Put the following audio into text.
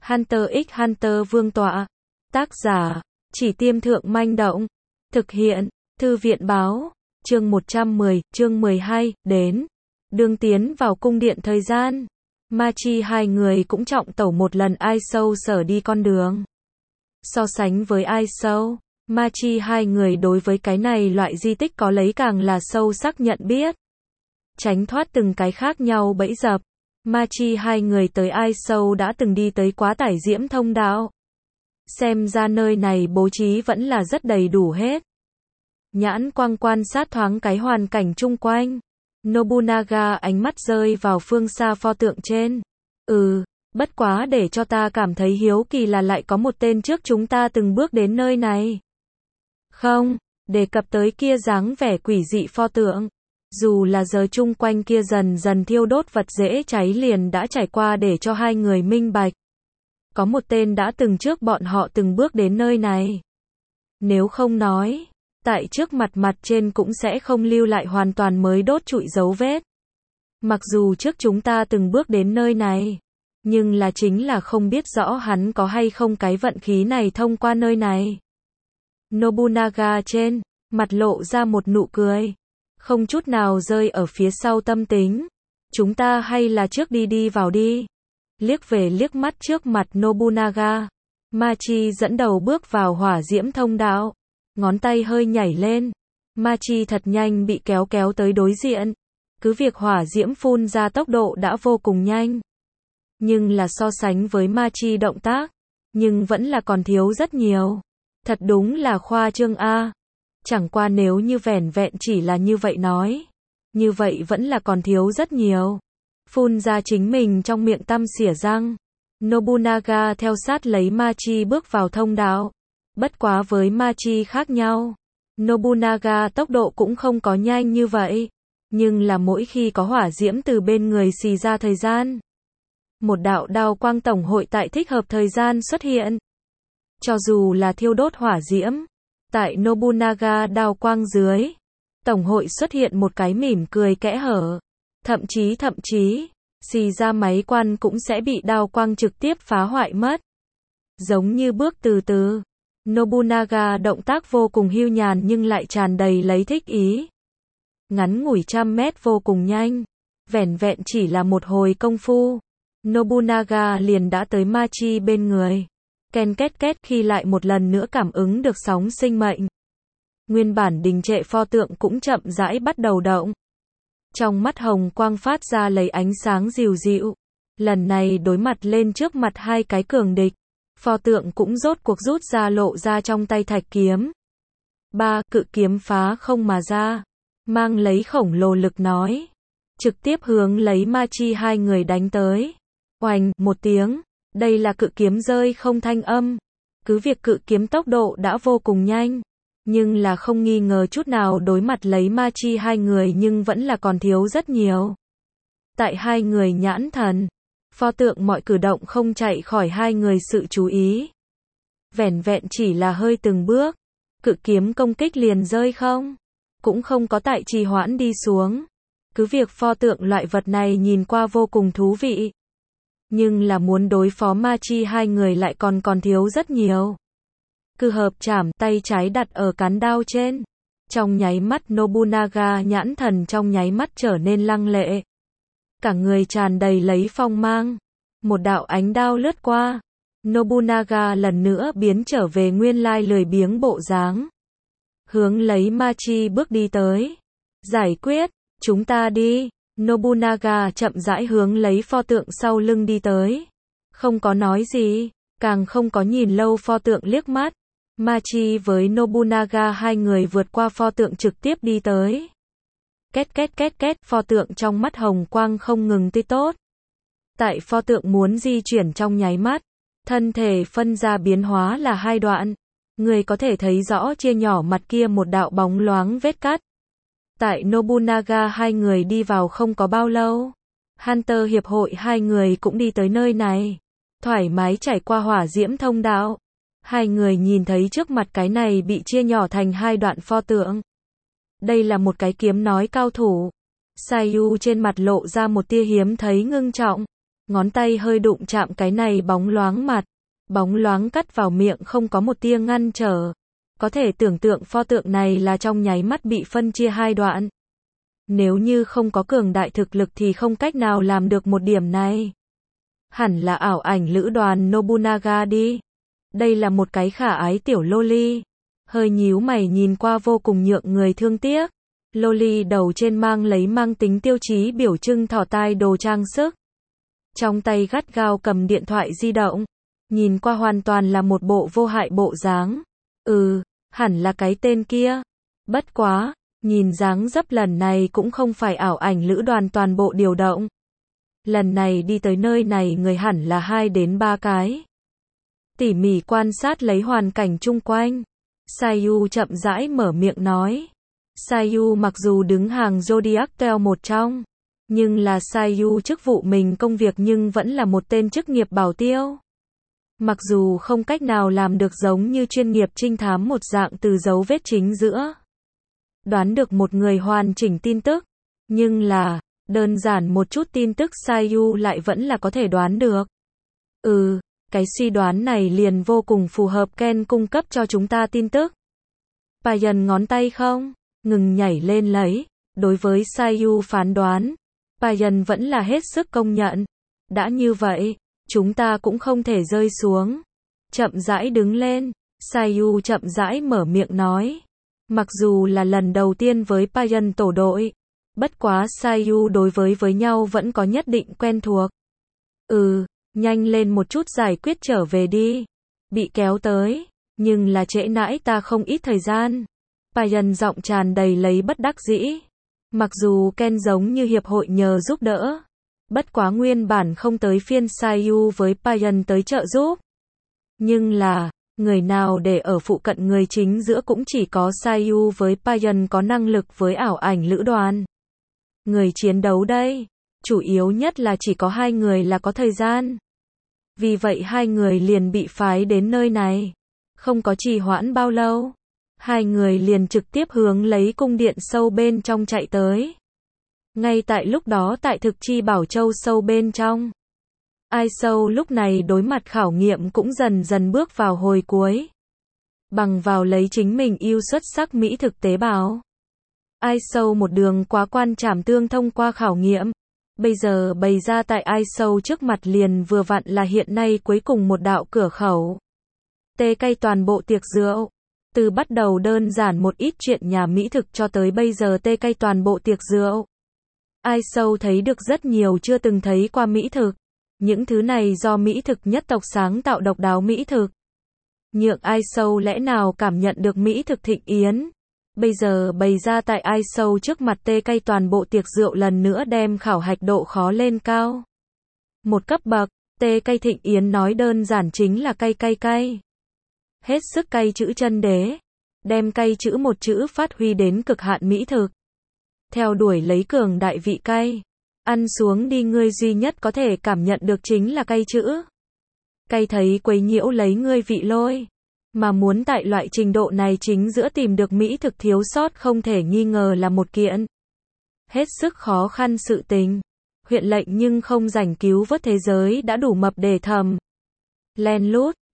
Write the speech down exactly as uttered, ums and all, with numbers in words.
Hunter x Hunter Vương tọa. Tác giả, Chỉ Tiêm Thượng Manh Động. Thực hiện, Thư viện Báo. Chương một trăm mười, chương mười hai, đến. Đường tiến vào cung điện thời gian. Ma Chi hai người cũng trọng tẩu một lần ai sâu sở đi con đường. So sánh với ai sâu, Ma Chi hai người đối với cái này loại di tích có lấy càng là sâu sắc nhận biết. Tránh thoát từng cái khác nhau bẫy dập. Ma Chi hai người tới ai sâu đã từng đi tới quá tải diễm thông đạo. Xem ra nơi này bố trí vẫn là rất đầy đủ hết. Nhãn quang quan sát thoáng cái hoàn cảnh chung quanh. Nobunaga ánh mắt rơi vào phương xa pho tượng trên. Ừ, bất quá để cho ta cảm thấy hiếu kỳ là lại có một tên trước chúng ta từng bước đến nơi này. Không, đề cập tới kia dáng vẻ quỷ dị pho tượng. Dù là giờ chung quanh kia dần dần thiêu đốt vật dễ cháy liền đã trải qua để cho hai người minh bạch. Có một tên đã từng trước bọn họ từng bước đến nơi này. Nếu không nói, tại trước mặt mặt trên cũng sẽ không lưu lại hoàn toàn mới đốt trụi dấu vết. Mặc dù trước chúng ta từng bước đến nơi này, nhưng là chính là không biết rõ hắn có hay không cái vận khí này thông qua nơi này. Nobunaga trên mặt lộ ra một nụ cười, không chút nào rơi ở phía sau tâm tính. Chúng ta hay là trước đi đi vào đi. Liếc về liếc mắt trước mặt Nobunaga, Ma Chi dẫn đầu bước vào hỏa diễm thông đạo. Ngón tay hơi nhảy lên, Ma Chi thật nhanh bị kéo kéo tới đối diện. Cứ việc hỏa diễm phun ra tốc độ đã vô cùng nhanh, nhưng là so sánh với Ma Chi động tác, nhưng vẫn là còn thiếu rất nhiều. Thật đúng là khoa trương a. Chẳng qua nếu như vẻn vẹn chỉ là như vậy nói, như vậy vẫn là còn thiếu rất nhiều. Phun ra chính mình trong miệng tăm xỉa răng. Nobunaga theo sát lấy Ma Chi bước vào thông đạo. Bất quá với Ma Chi khác nhau, Nobunaga tốc độ cũng không có nhanh như vậy, nhưng là mỗi khi có hỏa diễm từ bên người xì ra thời gian, một đạo đao quang tổng hội tại thích hợp thời gian xuất hiện. Cho dù là thiêu đốt hỏa diễm, tại Nobunaga đao quang dưới, tổng hội xuất hiện một cái mỉm cười kẽ hở, thậm chí thậm chí, xì ra máy quan cũng sẽ bị đao quang trực tiếp phá hoại mất. Giống như bước từ từ. Nobunaga động tác vô cùng hưu nhàn nhưng lại tràn đầy lấy thích ý. Ngắn ngủi trăm mét vô cùng nhanh. Vẻn vẹn chỉ là một hồi công phu, Nobunaga liền đã tới Ma Chi bên người. Ken két két khi lại một lần nữa cảm ứng được sóng sinh mệnh. Nguyên bản đình trệ pho tượng cũng chậm rãi bắt đầu động. Trong mắt hồng quang phát ra lấy ánh sáng dịu dịu. Lần này đối mặt lên trước mặt hai cái cường địch. Pho tượng cũng rốt cuộc rút ra lộ ra trong tay thạch kiếm. Ba, cự kiếm phá không mà ra. Mang lấy khổng lồ lực nói. Trực tiếp hướng lấy Ma Chi hai người đánh tới. Oành, một tiếng. Đây là cự kiếm rơi không thanh âm. Cứ việc cự kiếm tốc độ đã vô cùng nhanh. Nhưng là không nghi ngờ chút nào đối mặt lấy Ma Chi hai người nhưng vẫn là còn thiếu rất nhiều. Tại hai người nhãn thần, pho tượng mọi cử động không chạy khỏi hai người sự chú ý. Vẻn vẹn chỉ là hơi từng bước, cự kiếm công kích liền rơi không. Cũng không có tại trì hoãn đi xuống. Cứ việc pho tượng loại vật này nhìn qua vô cùng thú vị. Nhưng là muốn đối phó Ma Chi hai người lại còn còn thiếu rất nhiều. Cứ hợp chảm tay trái đặt ở cán đao trên. Trong nháy mắt Nobunaga nhãn thần trong nháy mắt trở nên lăng lệ. Cả người tràn đầy lấy phong mang. Một đạo ánh đao lướt qua. Nobunaga lần nữa biến trở về nguyên lai lười biếng bộ dáng. Hướng lấy Ma Chi bước đi tới. Giải quyết, chúng ta đi. Nobunaga chậm rãi hướng lấy pho tượng sau lưng đi tới. Không có nói gì, càng không có nhìn lâu pho tượng liếc mắt. Ma Chi với Nobunaga hai người vượt qua pho tượng trực tiếp đi tới. Két két két két, pho tượng trong mắt hồng quang không ngừng tươi tốt. Tại pho tượng muốn di chuyển trong nháy mắt, thân thể phân ra biến hóa là hai đoạn. Người có thể thấy rõ chia nhỏ mặt kia một đạo bóng loáng vết cắt. Tại Nobunaga hai người đi vào không có bao lâu, Hunter hiệp hội hai người cũng đi tới nơi này. Thoải mái trải qua hỏa diễm thông đạo. Hai người nhìn thấy trước mặt cái này bị chia nhỏ thành hai đoạn pho tượng. Đây là một cái kiếm nói cao thủ. Sayu trên mặt lộ ra một tia hiếm thấy ngưng trọng. ngón tay hơi đụng chạm cái này bóng loáng mặt, bóng loáng cắt vào miệng không có một tia ngăn trở. Có thể tưởng tượng pho tượng này là trong nháy mắt bị phân chia hai đoạn. Nếu như không có cường đại thực lực thì không cách nào làm được một điểm này. Hẳn là ảo ảnh lữ đoàn Nobunaga đi. Đây là một cái khả ái tiểu loli. Hơi nhíu mày nhìn qua vô cùng nhượng người thương tiếc. Loli đầu trên mang lấy mang tính tiêu chí biểu trưng thỏ tai đồ trang sức. Trong tay gắt gao cầm điện thoại di động. Nhìn qua hoàn toàn là một bộ vô hại bộ dáng. Ừ, hẳn là cái tên kia. Bất quá, nhìn dáng dấp lần này cũng không phải ảo ảnh lữ đoàn toàn bộ điều động. Lần này đi tới nơi này người hẳn là hai đến ba cái. Tỉ mỉ quan sát lấy hoàn cảnh chung quanh. Sayu chậm rãi mở miệng nói. Sayu mặc dù đứng hàng Zodiac Tale một trong, nhưng là Sayu chức vụ mình công việc nhưng vẫn là một tên chức nghiệp bảo tiêu. Mặc dù không cách nào làm được giống như chuyên nghiệp trinh thám một dạng từ dấu vết chính giữa. Đoán được một người hoàn chỉnh tin tức, nhưng là, đơn giản một chút tin tức Sayu lại vẫn là có thể đoán được. Ừ, cái suy đoán này liền vô cùng phù hợp Ken cung cấp cho chúng ta tin tức. Payan ngón tay không, ngừng nhảy lên lấy, đối với Sayu phán đoán, Payan vẫn là hết sức công nhận. Đã như vậy, chúng ta cũng không thể rơi xuống. Chậm rãi đứng lên, Sayu chậm rãi mở miệng nói. Mặc dù là lần đầu tiên với Payan tổ đội, bất quá Sayu đối với với nhau vẫn có nhất định quen thuộc. Ừ, nhanh lên một chút giải quyết trở về đi. Bị kéo tới, nhưng là trễ nãi ta không ít thời gian. Payan giọng tràn đầy lấy bất đắc dĩ. Mặc dù Ken giống như hiệp hội nhờ giúp đỡ, bất quá nguyên bản không tới phiên Sayu với Payan tới trợ giúp. Nhưng là, người nào để ở phụ cận người chính giữa cũng chỉ có Sayu với Payan có năng lực với ảo ảnh lữ đoàn. Người chiến đấu đây, chủ yếu nhất là chỉ có hai người là có thời gian. Vì vậy hai người liền bị phái đến nơi này. Không có trì hoãn bao lâu, hai người liền trực tiếp hướng lấy cung điện sâu bên trong chạy tới. Ngay tại lúc đó tại thực chi bảo châu sâu bên trong, Ai Sâu lúc này đối mặt khảo nghiệm cũng dần dần bước vào hồi cuối. Bằng vào lấy chính mình yêu xuất sắc mỹ thực tế bào, Ai Sâu một đường quá quan trảm tương thông qua khảo nghiệm. Bây giờ bày ra tại Ai Sâu trước mặt liền vừa vặn là hiện nay cuối cùng một đạo cửa khẩu. Tê cay toàn bộ tiệc rượu. Từ bắt đầu đơn giản một ít chuyện nhà mỹ thực cho tới bây giờ tê cay toàn bộ tiệc rượu. Ai Sâu thấy được rất nhiều chưa từng thấy qua mỹ thực. Những thứ này do mỹ thực nhất tộc sáng tạo độc đáo mỹ thực. Nhượng Ai Sâu lẽ nào cảm nhận được mỹ thực thịnh yến. Bây giờ bày ra tại Ai Sâu trước mặt tê cay toàn bộ tiệc rượu lần nữa đem khảo hạch độ khó lên cao. Một cấp bậc, tê cay thịnh yến nói đơn giản chính là cay cay cay. Hết sức cay chữ chân đế. Đem cay chữ một chữ phát huy đến cực hạn mỹ thực. Theo đuổi lấy cường đại vị cay. Ăn xuống đi ngươi duy nhất có thể cảm nhận được chính là cay chữ. Cay thấy quấy nhiễu lấy ngươi vị lôi. Mà muốn tại loại trình độ này chính giữa tìm được mỹ thực thiếu sót không thể nghi ngờ là một kiện hết sức khó khăn sự tình. Huyện lệnh nhưng không rảnh cứu vớt thế giới đã đủ mập để thầm. Len lút,